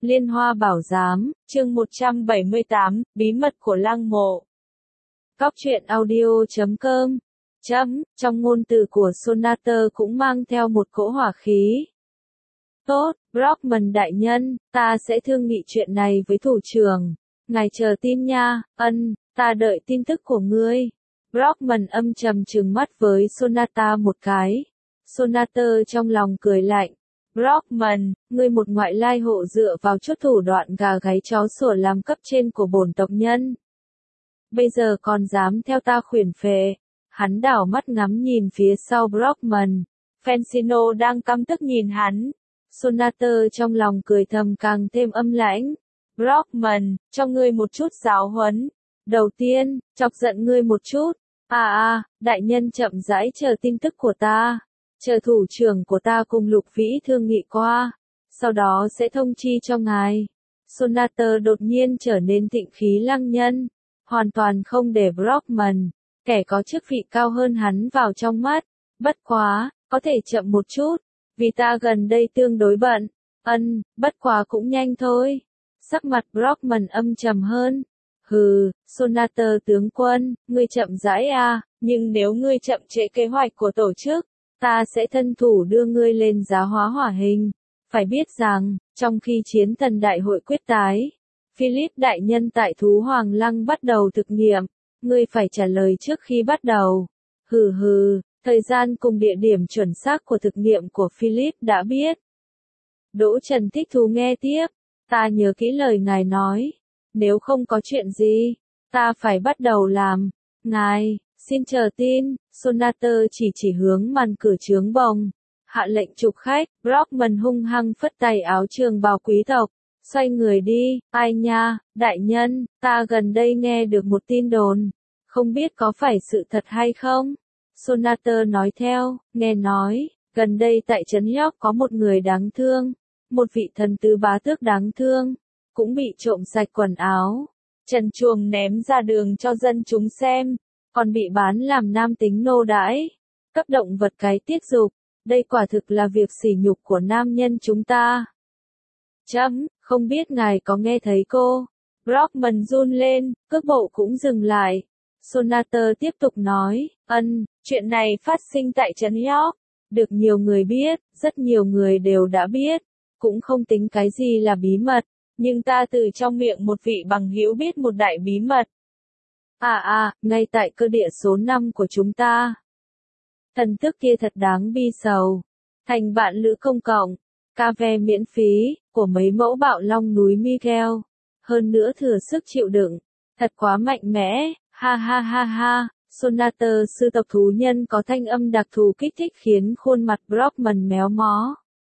Liên Hoa Bảo Giám, chương 178, Bí mật của lăng mộ. Cóc truyện audio.com. Trong ngôn từ của Sonater cũng mang theo một cỗ hỏa khí. Tốt, Brockman đại nhân, ta sẽ thương nghị chuyện này với thủ trưởng. Ngài chờ tin nha, ta đợi tin tức của ngươi. Brockman âm trầm trừng mắt với Sonata một cái. Sonater trong lòng cười lạnh. Brockman, ngươi một ngoại lai hộ dựa vào chút thủ đoạn gà gáy chó sủa làm cấp trên của bổn tộc nhân. Bây giờ còn dám theo ta khuyển phệ. Hắn đảo mắt ngắm nhìn phía sau Brockman. Fensino đang căm tức nhìn hắn. Sonater trong lòng cười thầm càng thêm âm lãnh. Brockman, cho ngươi một chút giáo huấn. Đầu tiên, chọc giận ngươi một chút. Đại nhân chậm rãi chờ tin tức của ta. Chờ thủ trưởng của ta cùng Lục Vĩ thương nghị qua. Sau đó sẽ thông chi cho ngài. Sonater đột nhiên trở nên thịnh khí lăng nhân. Hoàn toàn không để Brockman, kẻ có chức vị cao hơn hắn vào trong mắt. Bất quá, có thể chậm một chút. Vì ta gần đây tương đối bận. Bất quá cũng nhanh thôi. Sắc mặt Brockman âm trầm hơn. Hừ, Sonater tướng quân, ngươi chậm rãi nhưng nếu ngươi chậm trễ kế hoạch của tổ chức, ta sẽ thân thủ đưa ngươi lên giá hóa hỏa hình. Phải biết rằng, trong khi chiến thần đại hội quyết tái, Philip đại nhân tại Thú Hoàng Lăng bắt đầu thực nghiệm, ngươi phải trả lời trước khi bắt đầu. Thời gian cùng địa điểm chuẩn xác của thực nghiệm của Philip đã biết. Đỗ Trần thích thú nghe tiếp, ta nhớ kỹ lời ngài nói. Nếu không có chuyện gì, ta phải bắt đầu làm. Ngài, xin chờ tin. Sonater chỉ hướng màn cửa trướng bồng. Hạ lệnh chụp khách. Brockman hung hăng phất tay áo trường bào quý tộc. Xoay người đi. Ai nha, đại nhân, ta gần đây nghe được một tin đồn. Không biết có phải sự thật hay không? Sonater nói theo, nghe nói, gần đây tại trấn York có một người đáng thương. Một vị thần tứ bá tước đáng thương. Cũng bị trộm sạch quần áo, trần truồng ném ra đường cho dân chúng xem, còn bị bán làm nam tính nô đãi, cấp động vật cái tiết dục. Đây quả thực là việc sỉ nhục của nam nhân chúng ta. Không biết ngài có nghe thấy cô? Brockman run lên, cước bộ cũng dừng lại. Sonater tiếp tục nói, chuyện này phát sinh tại trấn York, được nhiều người biết, rất nhiều người đều đã biết, cũng không tính cái gì là bí mật. Nhưng ta từ trong miệng một vị bằng hữu biết một đại bí mật. Ngay tại cơ địa số 5 của chúng ta. Thần tước kia thật đáng bi sầu. Thành bạn lữ công cộng, ca ve miễn phí, của mấy mẫu bạo long núi Miguel. Hơn nữa thừa sức chịu đựng. Thật quá mạnh mẽ, ha. Sonater sư tộc thú nhân có thanh âm đặc thù kích thích khiến khuôn mặt Brockman méo mó.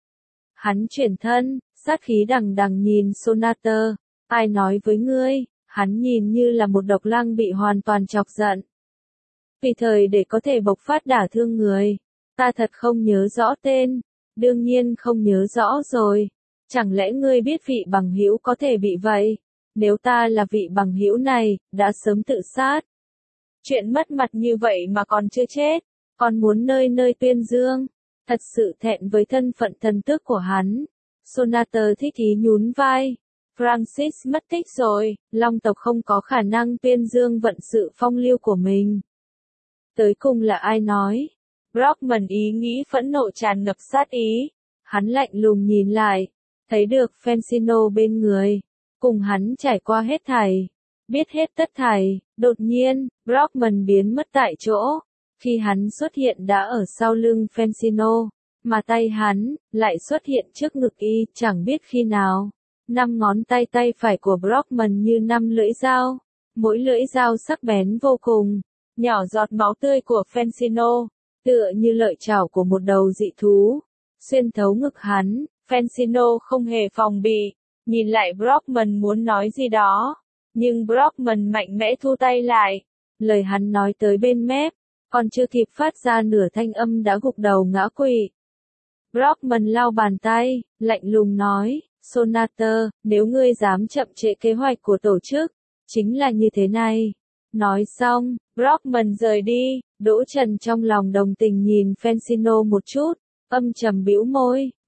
Hắn chuyển thân, sát khí đằng đằng nhìn Sonater. Ai nói với ngươi? Hắn nhìn như là một độc lang bị hoàn toàn chọc giận. Vì thời để có thể bộc phát đả thương người. Ta thật không nhớ rõ tên. Đương nhiên không nhớ rõ rồi. Chẳng lẽ ngươi biết vị bằng hữu có thể bị vậy? Nếu ta là vị bằng hữu này, đã sớm tự sát. Chuyện mất mặt như vậy mà còn chưa chết. Còn muốn nơi nơi tuyên dương. Thật sự thẹn với thân phận thần tước của hắn. Sonater thích ý nhún vai. Francis mất tích rồi, Long tộc không có khả năng tuyên dương vận sự phong lưu của mình. Tới cùng là ai nói? Brockman ý nghĩ phẫn nộ tràn ngập sát ý. Hắn lạnh lùng nhìn lại, thấy được Fensino bên người. Cùng hắn trải qua hết thảy, biết hết tất thảy. Đột nhiên, Brockman biến mất tại chỗ. Khi hắn xuất hiện đã ở sau lưng Fensino. Mà tay hắn, lại xuất hiện trước ngực y, chẳng biết khi nào. 5 ngón tay phải của Brockman như 5 lưỡi dao. Mỗi lưỡi dao sắc bén vô cùng. Nhỏ giọt máu tươi của Fensino, tựa như lợi chảo của một đầu dị thú. Xuyên thấu ngực hắn, Fensino không hề phòng bị. Nhìn lại Brockman muốn nói gì đó. Nhưng Brockman mạnh mẽ thu tay lại. Lời hắn nói tới bên mép. Còn chưa kịp phát ra nửa thanh âm đã gục đầu ngã quỵ. Brockman lau bàn tay, lạnh lùng nói, Sonater, nếu ngươi dám chậm trễ kế hoạch của tổ chức, chính là như thế này. Nói xong, Brockman rời đi. Đỗ Trần trong lòng đồng tình nhìn Fensino một chút, âm trầm bĩu môi.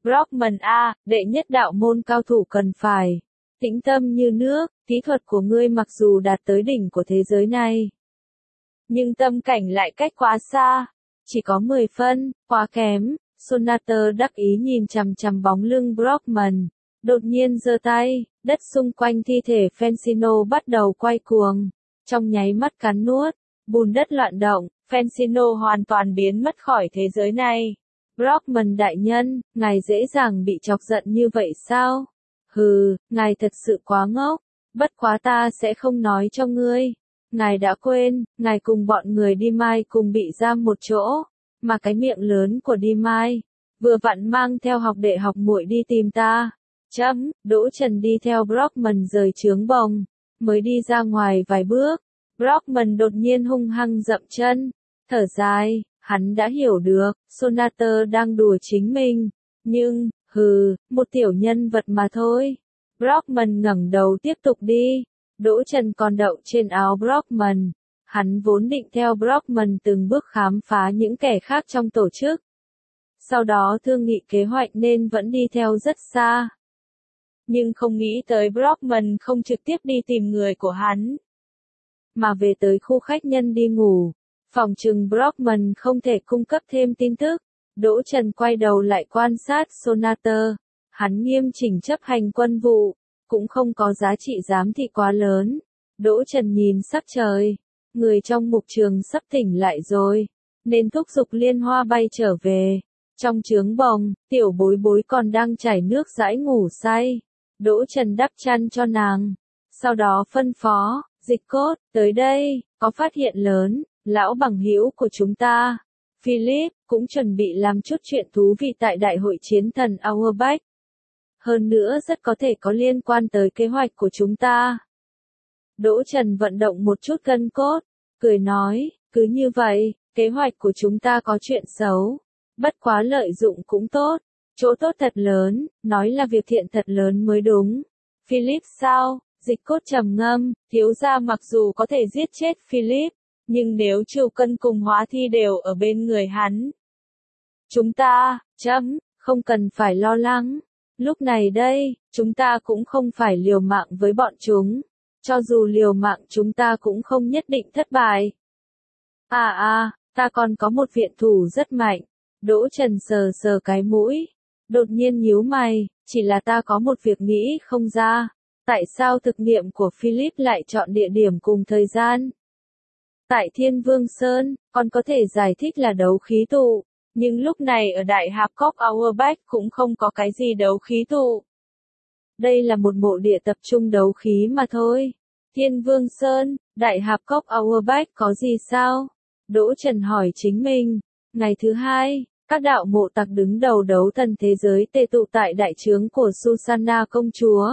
Brockman a, đệ nhất đạo môn cao thủ cần phải tĩnh tâm như nước, kỹ thuật của ngươi mặc dù đạt tới đỉnh của thế giới này, nhưng tâm cảnh lại cách quá xa, chỉ có 10 phân, quá kém. Sonater đắc ý nhìn chằm chằm bóng lưng Brockman, đột nhiên giơ tay, đất xung quanh thi thể Fensino bắt đầu quay cuồng, trong nháy mắt cắn nuốt, bùn đất loạn động, Fensino hoàn toàn biến mất khỏi thế giới này. Brockman đại nhân, ngài dễ dàng bị chọc giận như vậy sao? Hừ, ngài thật sự quá ngốc, bất quá ta sẽ không nói cho ngươi. Ngài đã quên, ngài cùng bọn người đi mai cùng bị giam một chỗ, mà cái miệng lớn của đi mai vừa vặn mang theo học đệ học muội đi tìm ta. Đỗ Trần đi theo Brockman rời trướng bồng, mới đi ra ngoài vài bước, Brockman đột nhiên hung hăng dậm chân, thở dài, hắn đã hiểu được, Sonater đang đùa chính mình, nhưng, một tiểu nhân vật mà thôi. Brockman ngẩng đầu tiếp tục đi, Đỗ Trần còn đậu trên áo Brockman, hắn vốn định theo Brockman từng bước khám phá những kẻ khác trong tổ chức. Sau đó thương nghị kế hoạch nên vẫn đi theo rất xa. Nhưng không nghĩ tới Brockman không trực tiếp đi tìm người của hắn, mà về tới khu khách nhân đi ngủ. Phòng trừng Brockman không thể cung cấp thêm tin tức. Đỗ Trần quay đầu lại quan sát Sonater. Hắn nghiêm chỉnh chấp hành quân vụ, cũng không có giá trị giám thị quá lớn. Đỗ Trần nhìn sắc trời, người trong mục trường sắp tỉnh lại rồi, nên thúc giục Liên Hoa bay trở về. Trong trướng bồng, tiểu bối bối còn đang chảy nước dãi ngủ say. Đỗ Trần đắp chăn cho nàng. Sau đó phân phó, Dịch Cốt, tới đây, có phát hiện lớn, lão bằng hữu của chúng ta. Philip, cũng chuẩn bị làm chút chuyện thú vị tại đại hội chiến thần Auerbach. Hơn nữa rất có thể có liên quan tới kế hoạch của chúng ta. Đỗ Trần vận động một chút gân cốt, cười nói, cứ như vậy, kế hoạch của chúng ta có chuyện xấu. Bất quá lợi dụng cũng tốt, chỗ tốt thật lớn, nói là việc thiện thật lớn mới đúng. Philip sao? Dịch Cốt trầm ngâm, thiếu gia mặc dù có thể giết chết Philip, nhưng nếu Triều Cân cùng Hóa Thi đều ở bên người hắn, chúng ta, không cần phải lo lắng. Lúc này đây, chúng ta cũng không phải liều mạng với bọn chúng. Cho dù liều mạng chúng ta cũng không nhất định thất bại. Ta còn có một viện thủ rất mạnh. Đỗ Trần sờ sờ cái mũi, đột nhiên nhíu mày, chỉ là ta có một việc nghĩ không ra. Tại sao thực nghiệm của Philip lại chọn địa điểm cùng thời gian? Tại Thiên Vương Sơn, còn có thể giải thích là đấu khí tụ, nhưng lúc này ở Đại Hạp Cốc Auerbach cũng không có cái gì đấu khí tụ. Đây là một mộ địa tập trung đấu khí mà thôi. Thiên Vương Sơn, Đại Hạp Cốc Auerbach có gì sao? Đỗ Trần hỏi chính mình. Ngày thứ hai, các đạo mộ tặc đứng đầu đấu thần thế giới tề tụ tại đại trướng của Susanna công chúa.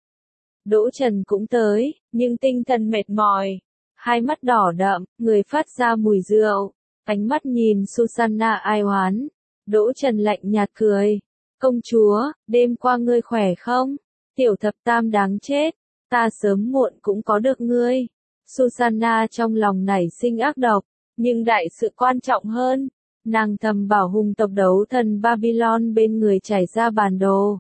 Đỗ Trần cũng tới, nhưng tinh thần mệt mỏi, hai mắt đỏ đậm, người phát ra mùi rượu, ánh mắt nhìn Susanna ai oán. Đỗ Trần lạnh nhạt cười, công chúa, đêm qua ngươi khỏe không? Tiểu thập tam đáng chết, ta sớm muộn cũng có được ngươi. Susanna trong lòng nảy sinh ác độc, nhưng đại sự quan trọng hơn, nàng thầm bảo hùng tộc đấu thần Babylon bên người trải ra bản đồ.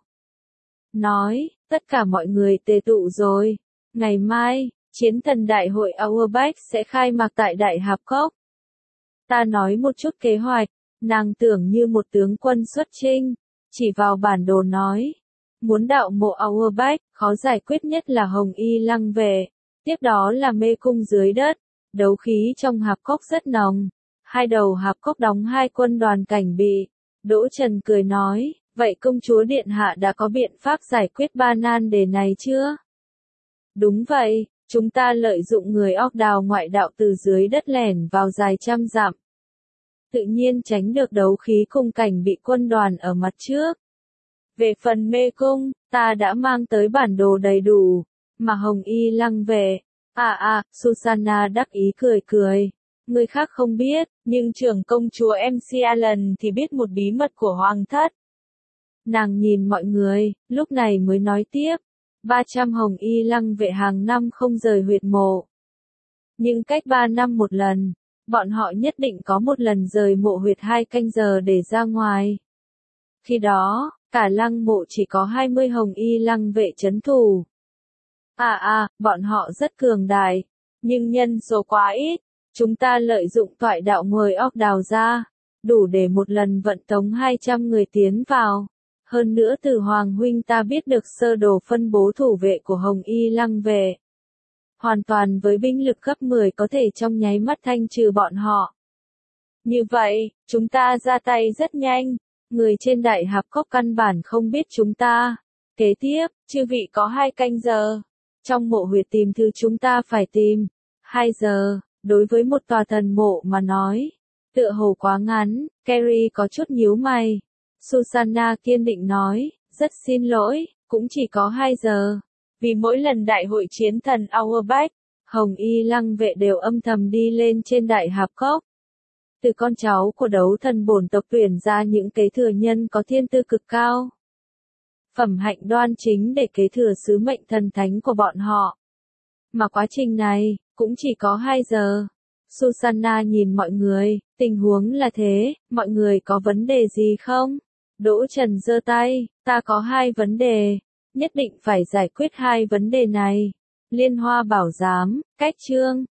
Nói, tất cả mọi người tề tụ rồi, ngày mai, chiến thần đại hội Auerbach sẽ khai mạc tại Đại Hạp Cốc. Ta nói một chút kế hoạch, nàng tưởng như một tướng quân xuất chinh, chỉ vào bản đồ nói. Muốn đạo mộ Auerbach, khó giải quyết nhất là Hồng Y Lăng Vệ, tiếp đó là mê cung dưới đất, đấu khí trong hạp cốc rất nồng, hai đầu hạp cốc đóng hai quân đoàn cảnh bị. Đỗ Trần cười nói, vậy công chúa điện hạ đã có biện pháp giải quyết ba nan đề này chưa? Đúng vậy, chúng ta lợi dụng người óc đào ngoại đạo từ dưới đất lẻn vào dài trăm dặm. Tự nhiên tránh được đấu khí cung cảnh bị quân đoàn ở mặt trước. Về phần mê cung, ta đã mang tới bản đồ đầy đủ, mà Hồng Y Lăng Vệ. Susanna đắc ý cười cười. Người khác không biết, nhưng trưởng công chúa MC Allen thì biết một bí mật của hoàng thất. Nàng nhìn mọi người, lúc này mới nói tiếp. 300 Hồng Y Lăng Vệ hàng năm không rời huyệt mộ. Nhưng cách 3 năm một lần, bọn họ nhất định có một lần rời mộ huyệt 2 canh giờ để ra ngoài. Khi đó, Cả lăng mộ chỉ có 20 hồng y lăng vệ trấn thủ. Bọn họ rất cường đại, nhưng nhân số quá ít, chúng ta lợi dụng toại đạo ngồi óc đào ra, đủ để một lần vận tống 200 người tiến vào. Hơn nữa từ Hoàng huynh ta biết được sơ đồ phân bố thủ vệ của hồng y lăng vệ. Hoàn toàn với binh lực gấp 10 có thể trong nháy mắt thanh trừ bọn họ. Như vậy, chúng ta ra tay rất nhanh, người trên đại hạp cốc căn bản không biết chúng ta. Kế tiếp, chư vị có 2 canh giờ. Trong mộ huyệt tìm thứ chúng ta phải tìm. 2 giờ, đối với một tòa thần mộ mà nói. Tựa hồ quá ngắn, Carrie có chút nhíu mày. Susanna kiên định nói, rất xin lỗi, cũng chỉ có 2 giờ. Vì mỗi lần đại hội chiến thần Auerbach, hồng y lăng vệ đều âm thầm đi lên trên đại hạp cốc. Từ con cháu của đấu thần bổn tộc tuyển ra những kế thừa nhân có thiên tư cực cao. Phẩm hạnh đoan chính để kế thừa sứ mệnh thần thánh của bọn họ. Mà quá trình này, cũng chỉ có 2 giờ. Susanna nhìn mọi người, tình huống là thế, mọi người có vấn đề gì không? Đỗ Trần giơ tay, ta có 2 vấn đề, nhất định phải giải quyết 2 vấn đề này. Liên Hoa bảo giám, cách chương.